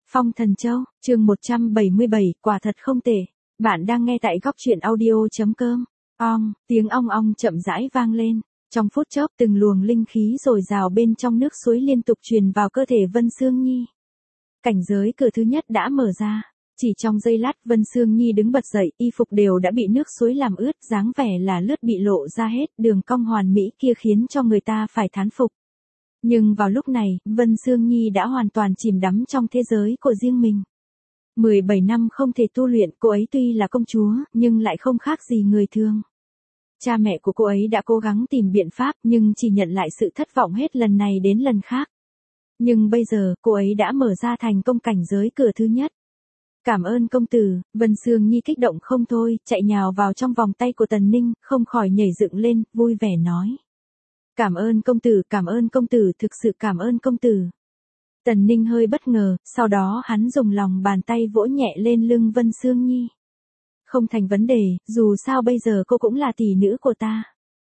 Phong Thần Châu, chương 177, quả thật không tệ. Bạn đang nghe tại góc truyện audio.com. Tiếng ong ong chậm rãi vang lên. Trong phút chốc từng luồng linh khí dồi dào bên trong nước suối liên tục truyền vào cơ thể Vân Sương Nhi. Cảnh giới cửa thứ nhất đã mở ra. Chỉ trong giây lát Vân Sương Nhi đứng bật dậy, y phục đều đã bị nước suối làm ướt, dáng vẻ là lướt bị lộ ra hết, đường cong hoàn mỹ kia khiến cho người ta phải thán phục. Nhưng vào lúc này, Vân Sương Nhi đã hoàn toàn chìm đắm trong thế giới của riêng mình. 17 năm không thể tu luyện, cô ấy tuy là công chúa, nhưng lại không khác gì người thường. Cha mẹ của cô ấy đã cố gắng tìm biện pháp, nhưng chỉ nhận lại sự thất vọng hết lần này đến lần khác. Nhưng bây giờ, cô ấy đã mở ra thành công cảnh giới cửa thứ nhất. Cảm ơn công tử, Vân Sương Nhi kích động không thôi, chạy nhào vào trong vòng tay của Tần Ninh, không khỏi nhảy dựng lên, vui vẻ nói. Cảm ơn công tử, thực sự cảm ơn công tử. Tần Ninh hơi bất ngờ, sau đó hắn dùng lòng bàn tay vỗ nhẹ lên lưng Vân Sương Nhi. Không thành vấn đề, dù sao bây giờ cô cũng là tỷ nữ của ta.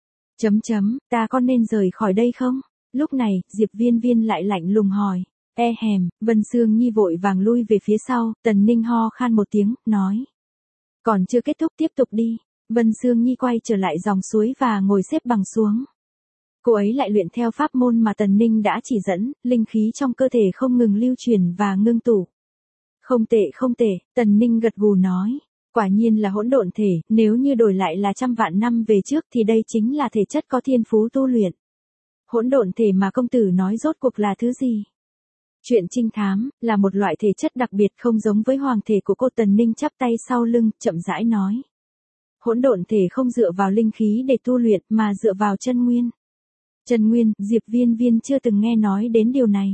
Ta có nên rời khỏi đây không? Lúc này, Diệp Viên Viên lại lạnh lùng hỏi. Vân Sương Nhi vội vàng lui về phía sau, Tần Ninh ho khan một tiếng, nói. Còn chưa kết thúc, tiếp tục đi. Vân Sương Nhi quay trở lại dòng suối và ngồi xếp bằng xuống. Cô ấy lại luyện theo pháp môn mà Tần Ninh đã chỉ dẫn, linh khí trong cơ thể không ngừng lưu truyền và ngưng tụ. Không tệ, Tần Ninh gật gù nói. Quả nhiên là hỗn độn thể, nếu như đổi lại là trăm vạn năm về trước thì đây chính là thể chất có thiên phú tu luyện. Hỗn độn thể mà công tử nói rốt cuộc là thứ gì? Chuyện trinh thám, là một loại thể chất đặc biệt không giống với hoàng thể của cô. Tần Ninh chắp tay sau lưng, chậm rãi nói. Hỗn độn thể không dựa vào linh khí để tu luyện mà dựa vào chân nguyên. Chân nguyên, Diệp Viên Viên chưa từng nghe nói đến điều này.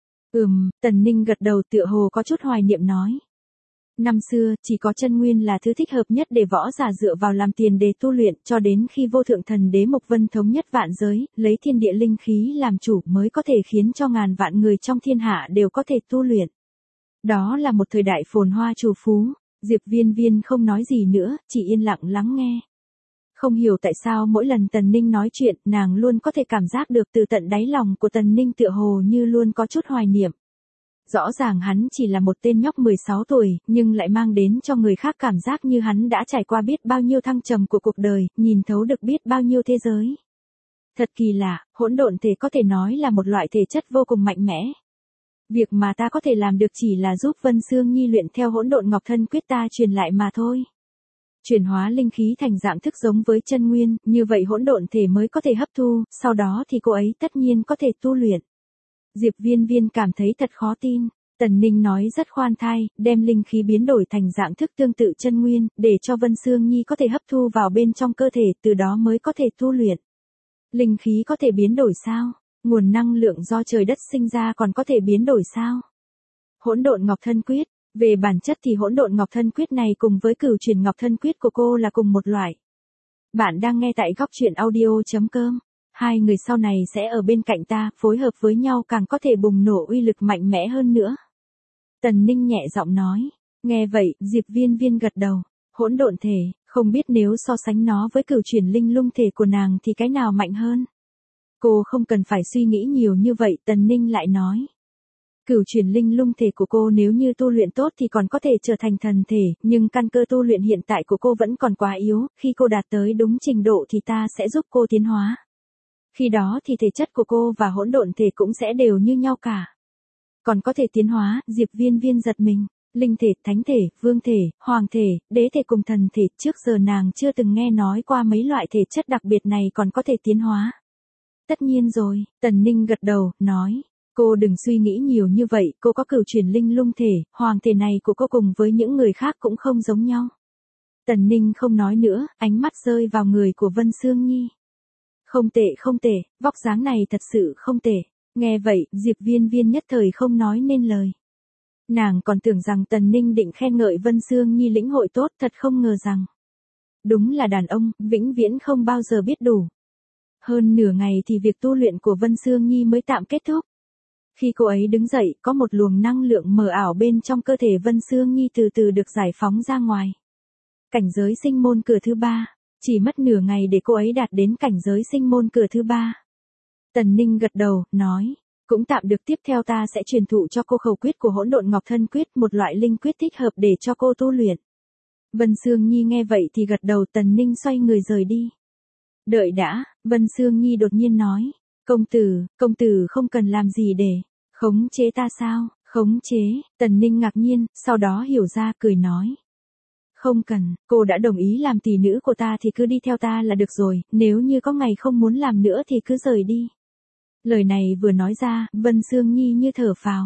Tần Ninh gật đầu tựa hồ có chút hoài niệm nói. Năm xưa, chỉ có chân nguyên là thứ thích hợp nhất để võ giả dựa vào làm tiền để tu luyện, cho đến khi vô thượng thần đế Mộc Vân thống nhất vạn giới, lấy thiên địa linh khí làm chủ mới có thể khiến cho ngàn vạn người trong thiên hạ đều có thể tu luyện. Đó là một thời đại phồn hoa trù phú. Diệp Viên Viên không nói gì nữa, chỉ yên lặng lắng nghe. Không hiểu tại sao mỗi lần Tần Ninh nói chuyện, nàng luôn có thể cảm giác được từ tận đáy lòng của Tần Ninh tựa hồ như luôn có chút hoài niệm. Rõ ràng hắn chỉ là một tên nhóc 16 tuổi, nhưng lại mang đến cho người khác cảm giác như hắn đã trải qua biết bao nhiêu thăng trầm của cuộc đời, nhìn thấu được biết bao nhiêu thế giới. Thật kỳ lạ, hỗn độn thể có thể nói là một loại thể chất vô cùng mạnh mẽ. Việc mà ta có thể làm được chỉ là giúp Vân Sương Nhi luyện theo hỗn độn ngọc thân quyết ta truyền lại mà thôi. Chuyển hóa linh khí thành dạng thức giống với chân nguyên, như vậy hỗn độn thể mới có thể hấp thu, sau đó thì cô ấy tất nhiên có thể tu luyện. Diệp Viên Viên cảm thấy thật khó tin. Tần Ninh nói rất khoan thai, đem linh khí biến đổi thành dạng thức tương tự chân nguyên, để cho Vân Sương Nhi có thể hấp thu vào bên trong cơ thể, từ đó mới có thể tu luyện. Linh khí có thể biến đổi sao? Nguồn năng lượng do trời đất sinh ra còn có thể biến đổi sao? Hỗn độn ngọc thân quyết. Về bản chất thì hỗn độn ngọc thân quyết này cùng với cửu truyền ngọc thân quyết của cô là cùng một loại. Bạn đang nghe tại góc truyện audio.com. Hai người sau này sẽ ở bên cạnh ta, phối hợp với nhau càng có thể bùng nổ uy lực mạnh mẽ hơn nữa. Tần Ninh nhẹ giọng nói. Nghe vậy, Diệp Viên Viên gật đầu. Hỗn độn thể, không biết nếu so sánh nó với cửu truyền linh lung thể của nàng thì cái nào mạnh hơn? Cô không cần phải suy nghĩ nhiều như vậy, Tần Ninh lại nói. Cửu truyền linh lung thể của cô nếu như tu luyện tốt thì còn có thể trở thành thần thể, nhưng căn cơ tu luyện hiện tại của cô vẫn còn quá yếu, khi cô đạt tới đúng trình độ thì ta sẽ giúp cô tiến hóa. Khi đó thì thể chất của cô và hỗn độn thể cũng sẽ đều như nhau cả. Còn có thể tiến hóa, Diệp Viên Viên giật mình, linh thể, thánh thể, vương thể, hoàng thể, đế thể cùng thần thể, trước giờ nàng chưa từng nghe nói qua mấy loại thể chất đặc biệt này còn có thể tiến hóa. Tất nhiên rồi, Tần Ninh gật đầu, nói. Cô đừng suy nghĩ nhiều như vậy, cô có cửu truyền linh lung thể, hoàng thể này của cô cùng với những người khác cũng không giống nhau. Tần Ninh không nói nữa, ánh mắt rơi vào người của Vân Sương Nhi. Không tệ, vóc dáng này thật sự không tệ. Nghe vậy, Diệp Viên Viên nhất thời không nói nên lời. Nàng còn tưởng rằng Tần Ninh định khen ngợi Vân Sương Nhi lĩnh hội tốt, thật không ngờ rằng. Đúng là đàn ông, vĩnh viễn không bao giờ biết đủ. Hơn nửa ngày thì việc tu luyện của Vân Sương Nhi mới tạm kết thúc. Khi cô ấy đứng dậy, có một luồng năng lượng mờ ảo bên trong cơ thể Vân Sương Nhi từ từ được giải phóng ra ngoài. Cảnh giới sinh môn cửa thứ 3. Chỉ mất nửa ngày để cô ấy đạt đến cảnh giới sinh môn cửa thứ 3. Tần Ninh gật đầu, nói. Cũng tạm được, tiếp theo ta sẽ truyền thụ cho cô khẩu quyết của Hỗn Độn Ngọc Thân Quyết, một loại linh quyết thích hợp để cho cô tu luyện. Vân Sương Nhi nghe vậy thì gật đầu. Tần Ninh xoay người rời đi. Đợi đã, Vân Sương Nhi đột nhiên nói. Công tử không cần làm gì để khống chế ta sao? Khống chế? Tần Ninh ngạc nhiên, sau đó hiểu ra, cười nói. Không cần, cô đã đồng ý làm tỷ nữ của ta thì cứ đi theo ta là được rồi, nếu như có ngày không muốn làm nữa thì cứ rời đi. Lời này vừa nói ra, Vân Sương Nhi như thở phào.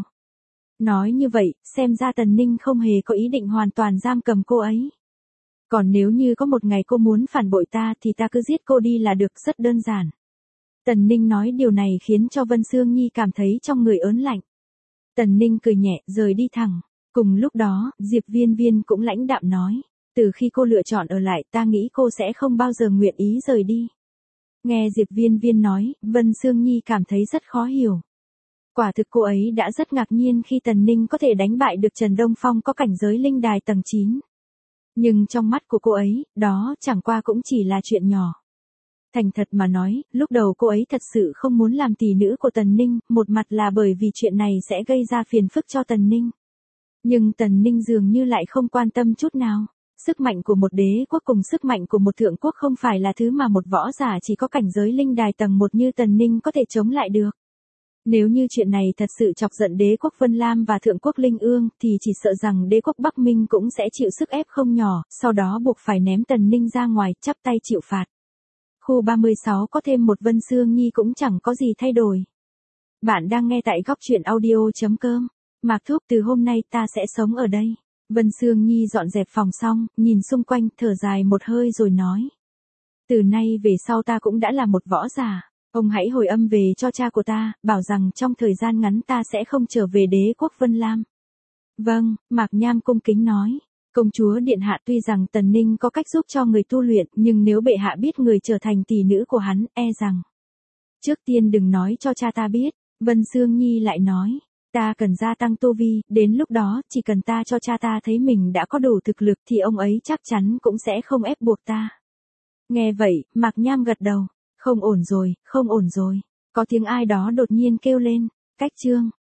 Nói như vậy, xem ra Tần Ninh không hề có ý định hoàn toàn giam cầm cô ấy. Còn nếu như có một ngày cô muốn phản bội ta thì ta cứ giết cô đi là được, rất đơn giản. Tần Ninh nói điều này khiến cho Vân Sương Nhi cảm thấy trong người ớn lạnh. Tần Ninh cười nhẹ, rời đi thẳng. Cùng lúc đó, Diệp Viên Viên cũng lãnh đạm nói. Từ khi cô lựa chọn ở lại, ta nghĩ cô sẽ không bao giờ nguyện ý rời đi. Nghe Diệp Viên Viên nói, Vân Sương Nhi cảm thấy rất khó hiểu. Quả thực cô ấy đã rất ngạc nhiên khi Tần Ninh có thể đánh bại được Trần Đông Phong có cảnh giới linh đài tầng 9. Nhưng trong mắt của cô ấy, đó chẳng qua cũng chỉ là chuyện nhỏ. Thành thật mà nói, lúc đầu cô ấy thật sự không muốn làm tỷ nữ của Tần Ninh, một mặt là bởi vì chuyện này sẽ gây ra phiền phức cho Tần Ninh. Nhưng Tần Ninh dường như lại không quan tâm chút nào. Sức mạnh của một đế quốc cùng sức mạnh của một thượng quốc không phải là thứ mà một võ giả chỉ có cảnh giới linh đài tầng 1 như Tần Ninh có thể chống lại được. Nếu như chuyện này thật sự chọc giận đế quốc Vân Lam và thượng quốc Linh Ương thì chỉ sợ rằng đế quốc Bắc Minh cũng sẽ chịu sức ép không nhỏ, sau đó buộc phải ném Tần Ninh ra ngoài, chắp tay chịu phạt. Khu 36 có thêm một Vân Sương Nhi cũng chẳng có gì thay đổi. Bạn đang nghe tại góc truyện audio.com. Mạc Thúc, từ hôm nay ta sẽ sống ở đây. Vân Sương Nhi dọn dẹp phòng xong, nhìn xung quanh, thở dài một hơi rồi nói. Từ nay về sau ta cũng đã là một võ giả. Ông hãy hồi âm về cho cha của ta, bảo rằng trong thời gian ngắn ta sẽ không trở về đế quốc Vân Lam. Vâng, Mạc Nham cung kính nói. Công chúa điện hạ, tuy rằng Tần Ninh có cách giúp cho người tu luyện, nhưng nếu bệ hạ biết người trở thành tỷ nữ của hắn, e rằng. Trước tiên đừng nói cho cha ta biết, Vân Sương Nhi lại nói. Ta cần gia tăng tu vi, đến lúc đó, chỉ cần ta cho cha ta thấy mình đã có đủ thực lực thì ông ấy chắc chắn cũng sẽ không ép buộc ta. Nghe vậy, Mạc Nham gật đầu. Không ổn rồi, không ổn rồi. Có tiếng ai đó đột nhiên kêu lên. Cách chương.